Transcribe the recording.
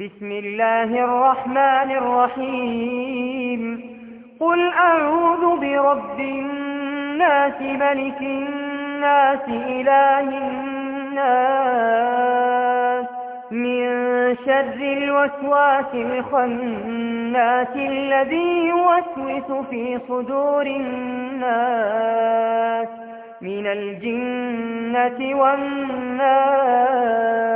بسم الله الرحمن الرحيم. قل أعوذ برب الناس ملك الناس إله الناس من شر الوسواس الخناس الذي يوسوس في صدور الناس من الجنة والناس.